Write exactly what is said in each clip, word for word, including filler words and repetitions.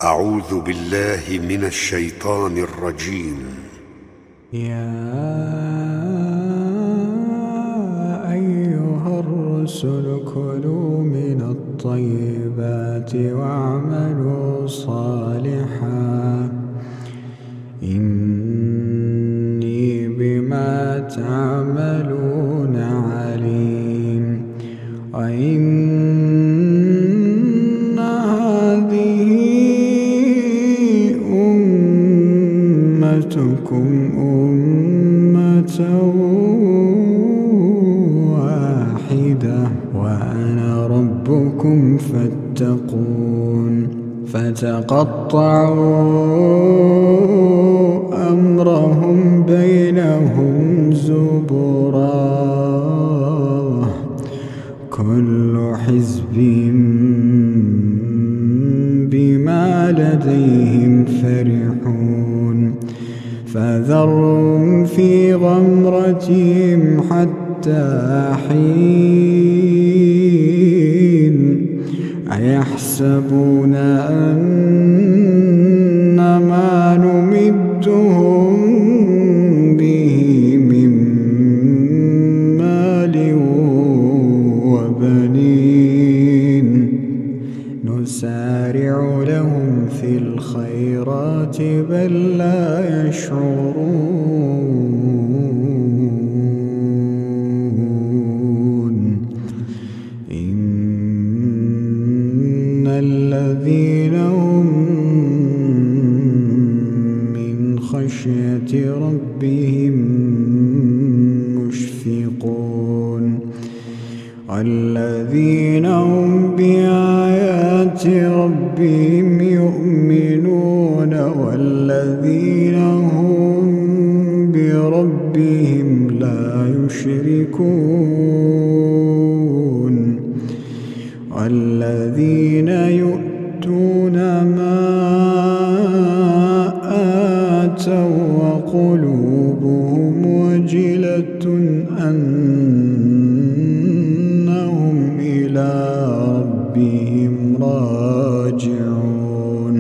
أعوذ بالله من الشيطان الرجيم. يا أيها الرسل كلوا من الطيبات واعملوا صالحا إني بما تعملون عليم. وإن هذه أمتكم أمة واحدة وأنا ربكم فاتقون. فتقطعوا أمرهم بينهم زبرا كل حزب بما لديهم فرحون. فذرهم في غمرتهم حتى حين أيحسبون أن ما نمدهم به من مال وبنين نسارع لهم في الخيرات بل لا يشعرون. إن الذين هم من خشية ربهم مشفقون والذين هم بآيات ربهم يؤمنون والذين هم بربهم لا يشركون والذين يؤتون ما آتوا وقلوبهم وجلة أنهم إلى ربهم راجعون.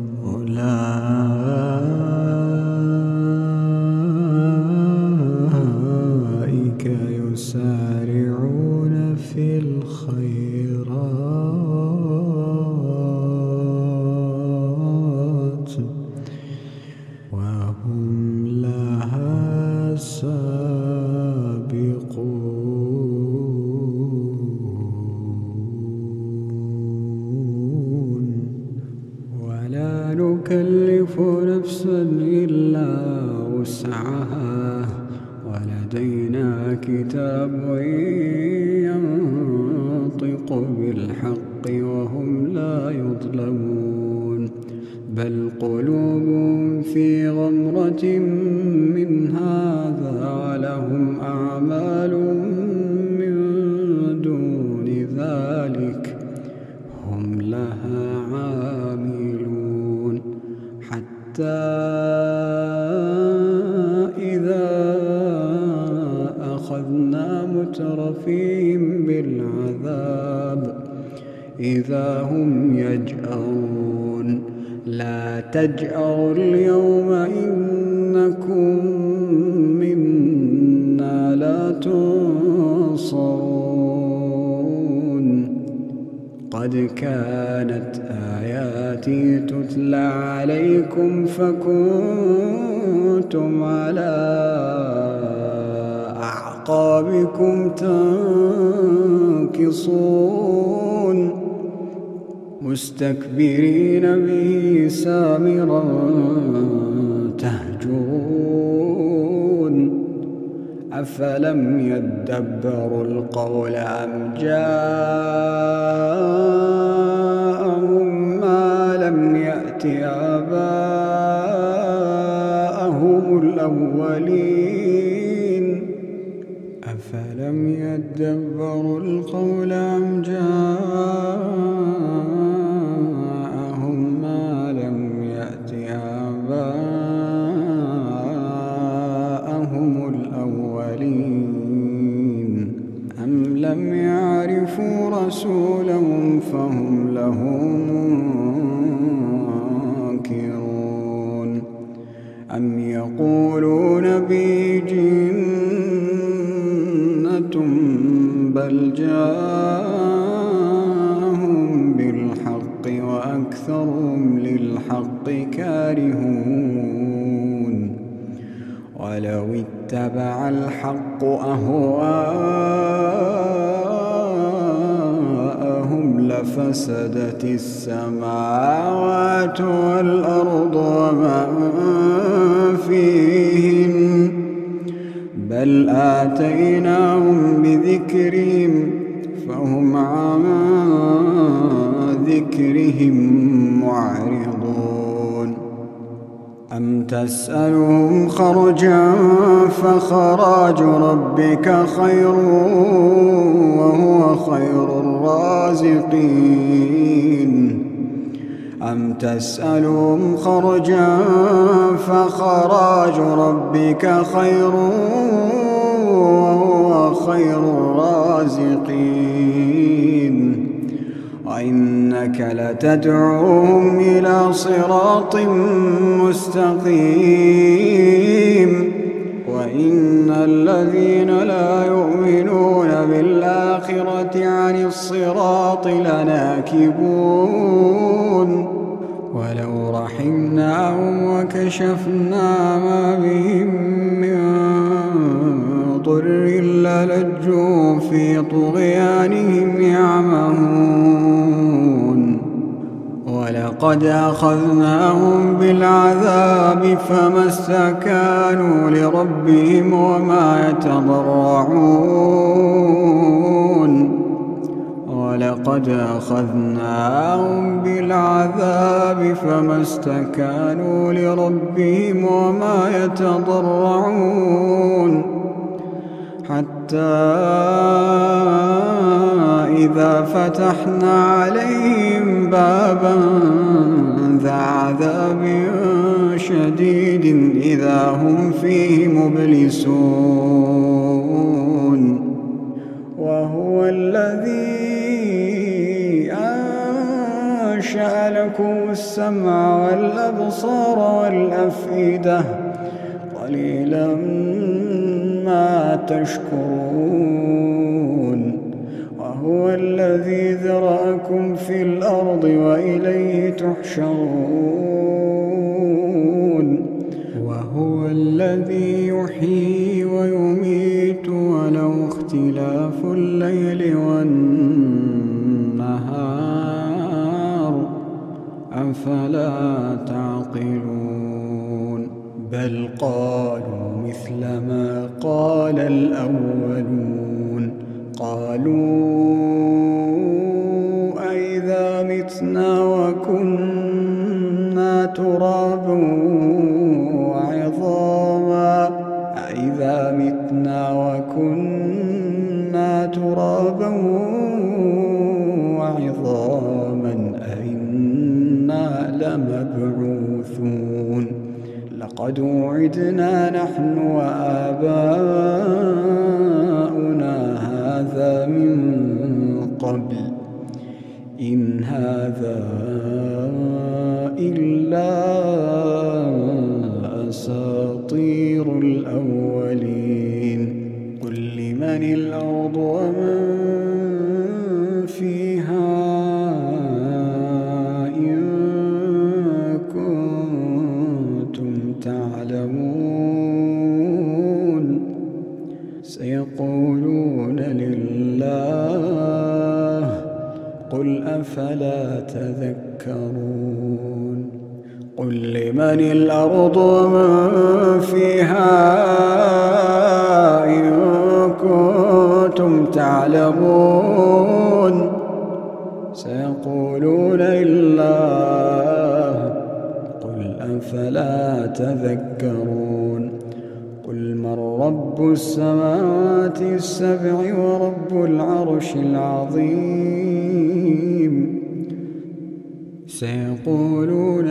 أولئك يسارعون في الخيرات وهم لها سابقون. ولا نكلف نفسا إلا وسعها ولدينا كتاب ينطق بالحق وهم لا يظلمون. بل قلوبهم في غمرة من هذا ولهم أعمال من دون ذلك هم لها عاملون. حتى إذا أخذنا مترفيهم بالعذاب إذا هم يجأرون. لا تجأروا اليوم إنكم منا لا تنصرون. قد كانت آياتي تتلى عليكم فكنتم على أعقابكم تنكصون مستكبرين به سامرا تهجرون. أفلم يدبروا القول أم جاءهم ما لم يأت آباءهم الأولين. أفلم يدبروا القول أم جاءهم ما لم يأت آباءهم الأولين. أم لم يعرفوا رسولهم فهم له منكرون. بل جاءهم بالحق وأكثرهم للحق كارهون ولو اتبع الحق أهواءهم لفسدت السماوات والأرض وما فيهن بل آتيناهم بذكرهم فهم عن ذكرهم معرضون أم تسألهم خرجا فخراج ربك خير وهو خير الرازقين أم تسألهم خرجا فخراج ربك خير وهو خير الرازقين وإنك لتدعوهم إلى صراط مستقيم وإن الذين لا يؤمنون بالآخرة عن الصراط لناكبون ولو رحمناهم وكشفنا ما بهم من ضر للجوا في طغيانهم يعمهون ولقد أخذناهم بالعذاب فما استكانوا لربهم وما يتضرعون ولقد أخذناهم بالعذاب فما استكانوا لربهم وما يتضرعون حتى إذا فتحنا عليهم بابا ذا عذاب شديد إذا هم فيه مبلسون وهو الذي أنشأ لكم السمع والأبصار والأفئدة قليلا ما تشكرون وهو الذي ذرأكم في الأرض وإليه تحشرون وهو الذي يحيي ويميت وله اختلاف الليل والنهار أفلا تعقلون بل قالوا مثل ما قال الأولون قالوا أئذا متنا وكنا ترابا وعظاما أئذا متنا وكنا ترابا وعظاما أئنا لمبعوثون لقد وعدنا نحن وآباؤنا هذا من قبل إن هذا إلا أساطير الأولين قل لمن الأرض ومن فيها إن كنتم تعلمون سيقولون لله قل أفلا تذكرون قل لمن الأرض ومن فيها إن كنتم تعلمون سيقولون لله قل أفلا تذكرون قل من رب السماوات السبع ورب العرش العظيم سيقولون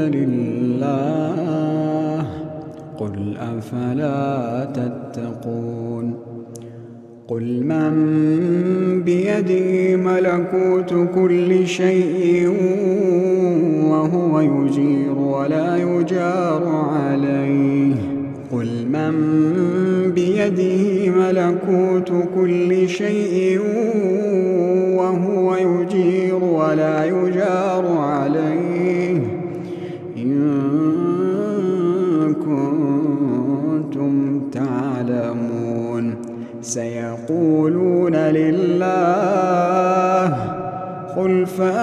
لله قل أفلا تتقون قل من بيده ملكوت كل شيء وهو يجير ولا يجار عليه قل من بيده ملكوت كل شيء وهو يجير ولا يجار عليه إن كنتم تعلمون. سيقولون لله قل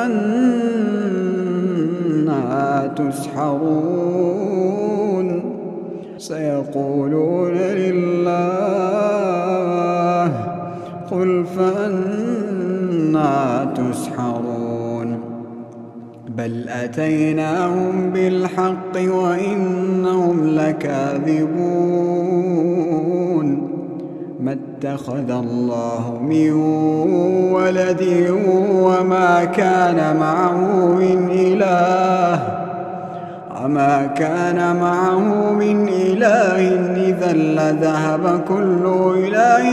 فأنى تسحرون. سيقولون لله قل فأنى تسحرون. بل أتيناهم بالحق وإنهم لكاذبون. ما اتخذ الله من ولد وما كان معه من إله وما كان معه من إله إذا لذهب كل إله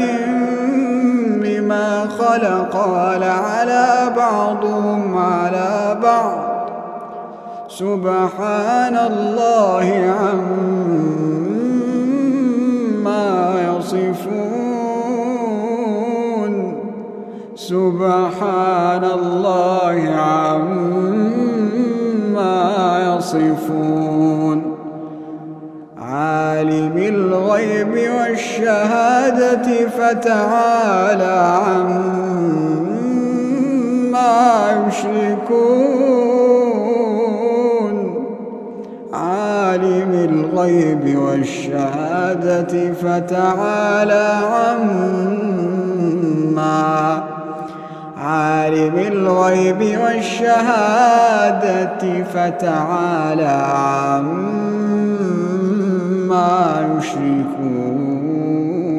بما خلق ولعلى بعضهم على بعض سبحان الله عما يصفون. سبحان الله عما يصفون. عالم الغيب والشهادة فتعالى عما يشركون. عالم الغيب والشهادة فتعالى عما عالم الغيب والشهادة فتعالى عما يشركون.